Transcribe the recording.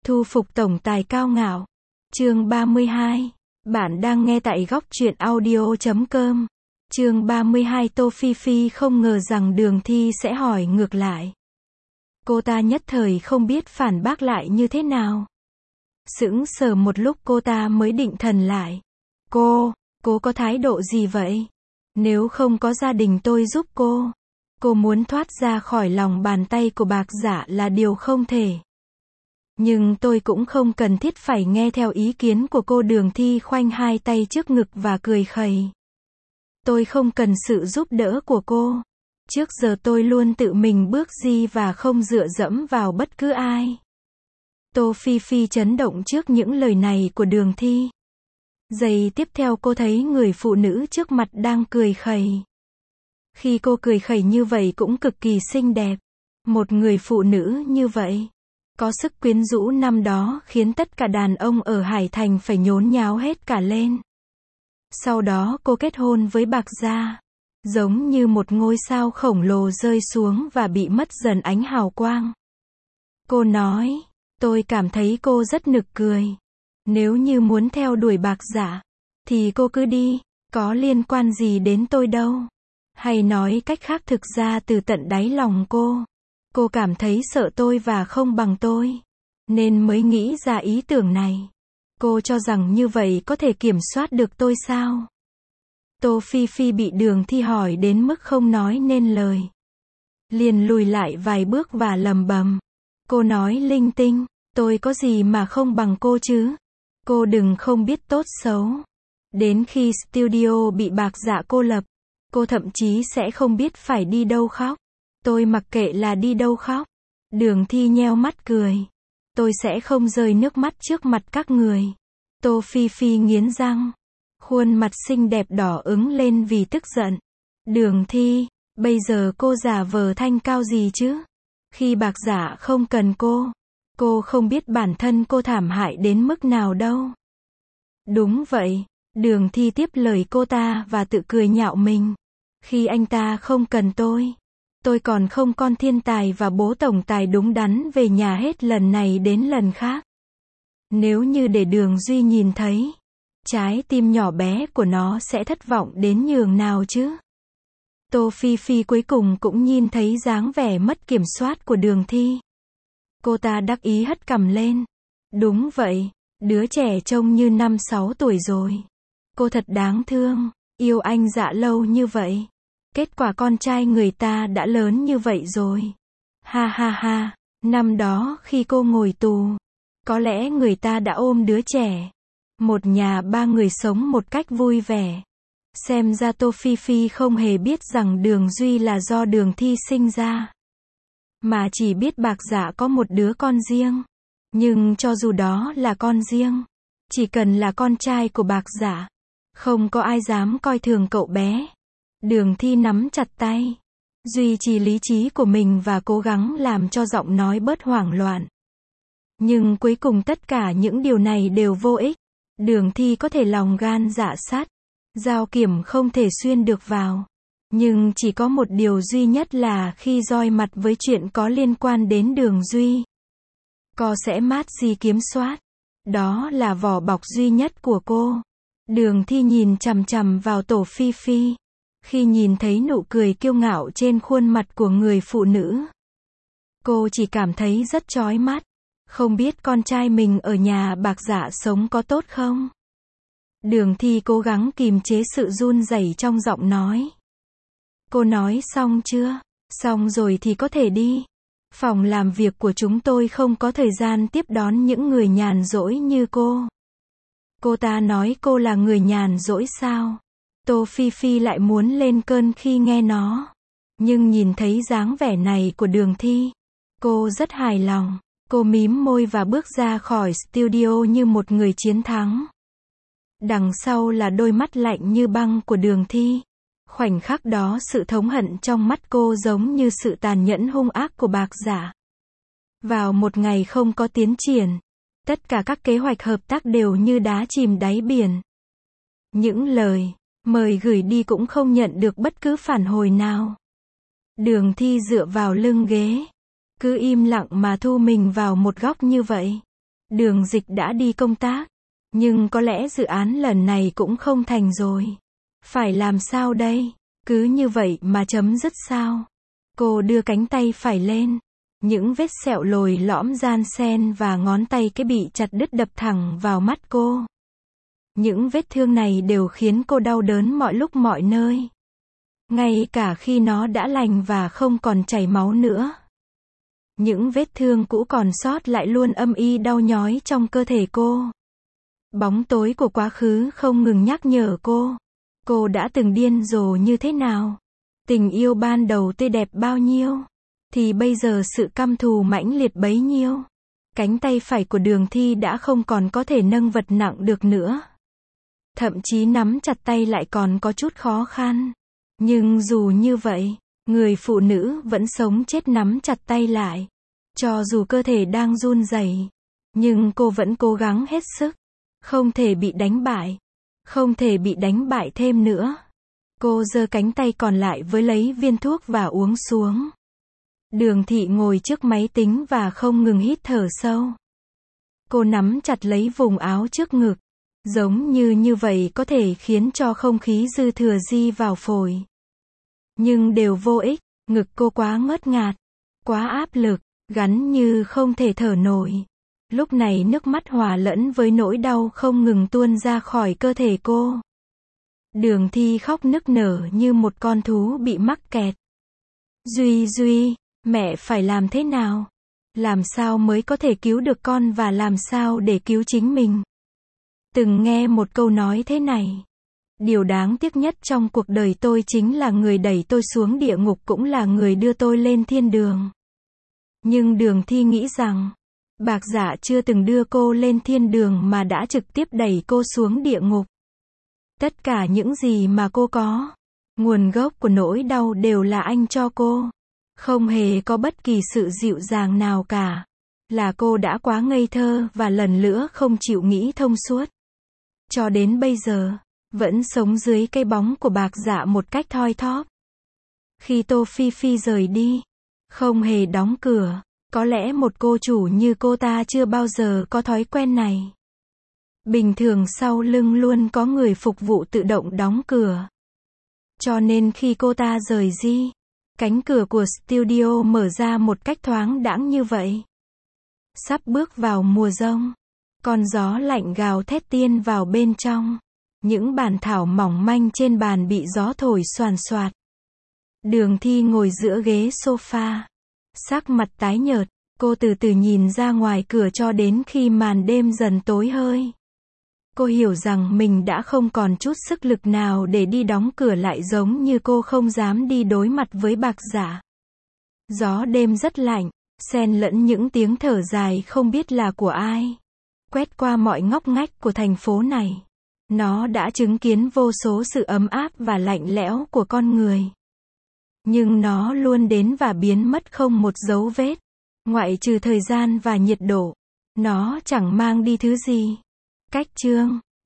Thu phục tổng tài cao ngạo. Chương 32. Bạn đang nghe tại góc truyện audio.com. Chương 32. Tô Phi Phi không ngờ rằng Đường Thi sẽ hỏi ngược lại. Cô ta nhất thời không biết phản bác lại như thế nào. Sững sờ một lúc cô ta mới định thần lại. Cô có thái độ gì vậy? Nếu không có gia đình tôi giúp cô muốn thoát ra khỏi lòng bàn tay của Bạc Dạ là điều không thể. Nhưng tôi cũng không cần thiết phải nghe theo ý kiến của cô. Đường Thi khoanh hai tay trước ngực và cười khẩy. Tôi không cần sự giúp đỡ của cô. Trước giờ tôi luôn tự mình bước đi và không dựa dẫm vào bất cứ ai. Tô Phi Phi chấn động trước những lời này của Đường Thi. Giây tiếp theo cô thấy người phụ nữ trước mặt đang cười khẩy. Khi cô cười khẩy như vậy cũng cực kỳ xinh đẹp. Một người phụ nữ như vậy, có sức quyến rũ năm đó khiến tất cả đàn ông ở Hải Thành phải nhốn nháo hết cả lên. Sau đó cô kết hôn với Bạc Gia, giống như một ngôi sao khổng lồ rơi xuống và bị mất dần ánh hào quang. Cô nói, tôi cảm thấy cô rất nực cười. Nếu như muốn theo đuổi Bạc Dạ, thì cô cứ đi, có liên quan gì đến tôi đâu. Hay nói cách khác, thực ra từ tận đáy lòng cô cảm thấy sợ tôi và không bằng tôi, nên mới nghĩ ra ý tưởng này. Cô cho rằng như vậy có thể kiểm soát được tôi sao? Tô Phi Phi bị Đường Thi hỏi đến mức không nói nên lời. Liền lùi lại vài bước và lầm bầm. Cô nói linh tinh, tôi có gì mà không bằng cô chứ? Cô đừng không biết tốt xấu. Đến khi studio bị Bạc Dạ cô lập, cô thậm chí sẽ không biết phải đi đâu khóc. Tôi mặc kệ là đi đâu khóc. Đường Thi nheo mắt cười. Tôi sẽ không rơi nước mắt trước mặt các người. Tô Phi Phi nghiến răng. Khuôn mặt xinh đẹp đỏ ửng lên vì tức giận. Đường Thi, bây giờ cô giả vờ thanh cao gì chứ? Khi Bạc Dạ không cần cô không biết bản thân cô thảm hại đến mức nào đâu. Đúng vậy, Đường Thi tiếp lời cô ta và tự cười nhạo mình. Khi anh ta không cần tôi còn không con thiên tài và bố tổng tài đúng đắn về nhà hết lần này đến lần khác. Nếu như để Đường Duy nhìn thấy, trái tim nhỏ bé của nó sẽ thất vọng đến nhường nào chứ? Tô Phi Phi cuối cùng cũng nhìn thấy dáng vẻ mất kiểm soát của Đường Thi. Cô ta đắc ý hất cằm lên. Đúng vậy, đứa trẻ trông như 5-6 tuổi rồi. Cô thật đáng thương, yêu anh Dạ lâu như vậy. Kết quả con trai người ta đã lớn như vậy rồi. Ha ha ha, năm đó khi cô ngồi tù, có lẽ người ta đã ôm đứa trẻ. Một nhà 3 người sống một cách vui vẻ. Xem ra Tô Phi Phi không hề biết rằng Đường Duy là do Đường Thi sinh ra, mà chỉ biết Bạc Dạ có một đứa con riêng. Nhưng cho dù đó là con riêng, chỉ cần là con trai của Bạc Dạ, không có ai dám coi thường cậu bé. Đường Thi nắm chặt tay, duy trì lý trí của mình và cố gắng làm cho giọng nói bớt hoảng loạn. Nhưng cuối cùng tất cả những điều này đều vô ích. Đường Thi có thể lòng gan dạ sắt, dao kiểm không thể xuyên được vào. Nhưng chỉ có một điều duy nhất là khi đối mặt với chuyện có liên quan đến Đường Duy, cô sẽ mát gì kiểm soát. Đó là vỏ bọc duy nhất của cô. Đường Thi nhìn chằm chằm vào Tô Phi Phi. Khi nhìn thấy nụ cười kiêu ngạo trên khuôn mặt của người phụ nữ, cô chỉ cảm thấy rất chói mắt. Không biết con trai mình ở nhà Bạc Dạ sống có tốt không? Đường Thi cố gắng kìm chế sự run rẩy trong giọng nói. Cô nói xong chưa? Xong rồi thì có thể đi. Phòng làm việc của chúng tôi không có thời gian tiếp đón những người nhàn rỗi như cô. Cô ta nói cô là người nhàn rỗi sao? Tô Phi Phi lại muốn lên cơn khi nghe nó. Nhưng nhìn thấy dáng vẻ này của Đường Thi, cô rất hài lòng. Cô mím môi và bước ra khỏi studio như một người chiến thắng. Đằng sau là đôi mắt lạnh như băng của Đường Thi. Khoảnh khắc đó sự thống hận trong mắt cô giống như sự tàn nhẫn hung ác của Bạc Dạ. Vào một ngày không có tiến triển, tất cả các kế hoạch hợp tác đều như đá chìm đáy biển. Những lời mời gửi đi cũng không nhận được bất cứ phản hồi nào. Đường Thi dựa vào lưng ghế, cứ im lặng mà thu mình vào một góc như vậy. Đường Dịch đã đi công tác, nhưng có lẽ dự án lần này cũng không thành rồi. Phải làm sao đây? Cứ như vậy mà chấm dứt sao? Cô đưa cánh tay phải lên. Những vết sẹo lồi lõm gian xen và ngón tay cái bị chặt đứt đập thẳng vào mắt cô. Những vết thương này đều khiến cô đau đớn mọi lúc mọi nơi. Ngay cả khi nó đã lành và không còn chảy máu nữa. Những vết thương cũ còn sót lại luôn âm ỉ đau nhói trong cơ thể cô. Bóng tối của quá khứ không ngừng nhắc nhở cô. Cô đã từng điên rồ như thế nào? Tình yêu ban đầu tươi đẹp bao nhiêu? Thì bây giờ sự căm thù mãnh liệt bấy nhiêu? Cánh tay phải của Đường Thi đã không còn có thể nâng vật nặng được nữa. Thậm chí nắm chặt tay lại còn có chút khó khăn. Nhưng dù như vậy, người phụ nữ vẫn sống chết nắm chặt tay lại. Cho dù cơ thể đang run rẩy, nhưng cô vẫn cố gắng hết sức. Không thể bị đánh bại. Không thể bị đánh bại thêm nữa. Cô giơ cánh tay còn lại với lấy viên thuốc và uống xuống. Đường Thị ngồi trước máy tính và không ngừng hít thở sâu. Cô nắm chặt lấy vùng áo trước ngực. Giống như vậy có thể khiến cho không khí dư thừa di vào phổi. Nhưng đều vô ích, ngực cô quá ngớt ngạt, quá áp lực, gắn như không thể thở nổi. Lúc này nước mắt hòa lẫn với nỗi đau không ngừng tuôn ra khỏi cơ thể cô. Đường Thi khóc nức nở như một con thú bị mắc kẹt. Duy, mẹ phải làm thế nào? Làm sao mới có thể cứu được con và làm sao để cứu chính mình? Từng nghe một câu nói thế này. Điều đáng tiếc nhất trong cuộc đời tôi chính là người đẩy tôi xuống địa ngục cũng là người đưa tôi lên thiên đường. Nhưng Đường Thi nghĩ rằng, Bạc Dạ chưa từng đưa cô lên thiên đường mà đã trực tiếp đẩy cô xuống địa ngục. Tất cả những gì mà cô có, nguồn gốc của nỗi đau đều là anh cho cô. Không hề có bất kỳ sự dịu dàng nào cả. Là cô đã quá ngây thơ và lần nữa không chịu nghĩ thông suốt. Cho đến bây giờ, vẫn sống dưới cái bóng của Bạc Dạ một cách thoi thóp. Khi Tô Phi Phi rời đi, không hề đóng cửa, có lẽ một cô chủ như cô ta chưa bao giờ có thói quen này. Bình thường sau lưng luôn có người phục vụ tự động đóng cửa. Cho nên khi cô ta rời đi, cánh cửa của studio mở ra một cách thoáng đãng như vậy. Sắp bước vào mùa giông, con gió lạnh gào thét tiên vào bên trong. Những bản thảo mỏng manh trên bàn bị gió thổi xoàn xoạt. Đường Thi ngồi giữa ghế sofa, sắc mặt tái nhợt, cô từ từ nhìn ra ngoài cửa cho đến khi màn đêm dần tối hơi. Cô hiểu rằng mình đã không còn chút sức lực nào để đi đóng cửa lại giống như cô không dám đi đối mặt với Bạc Dạ. Gió đêm rất lạnh, xen lẫn những tiếng thở dài không biết là của ai. Quét qua mọi ngóc ngách của thành phố này. Nó đã chứng kiến vô số sự ấm áp và lạnh lẽo của con người. Nhưng nó luôn đến và biến mất không một dấu vết. Ngoại trừ thời gian và nhiệt độ, nó chẳng mang đi thứ gì. Cách chương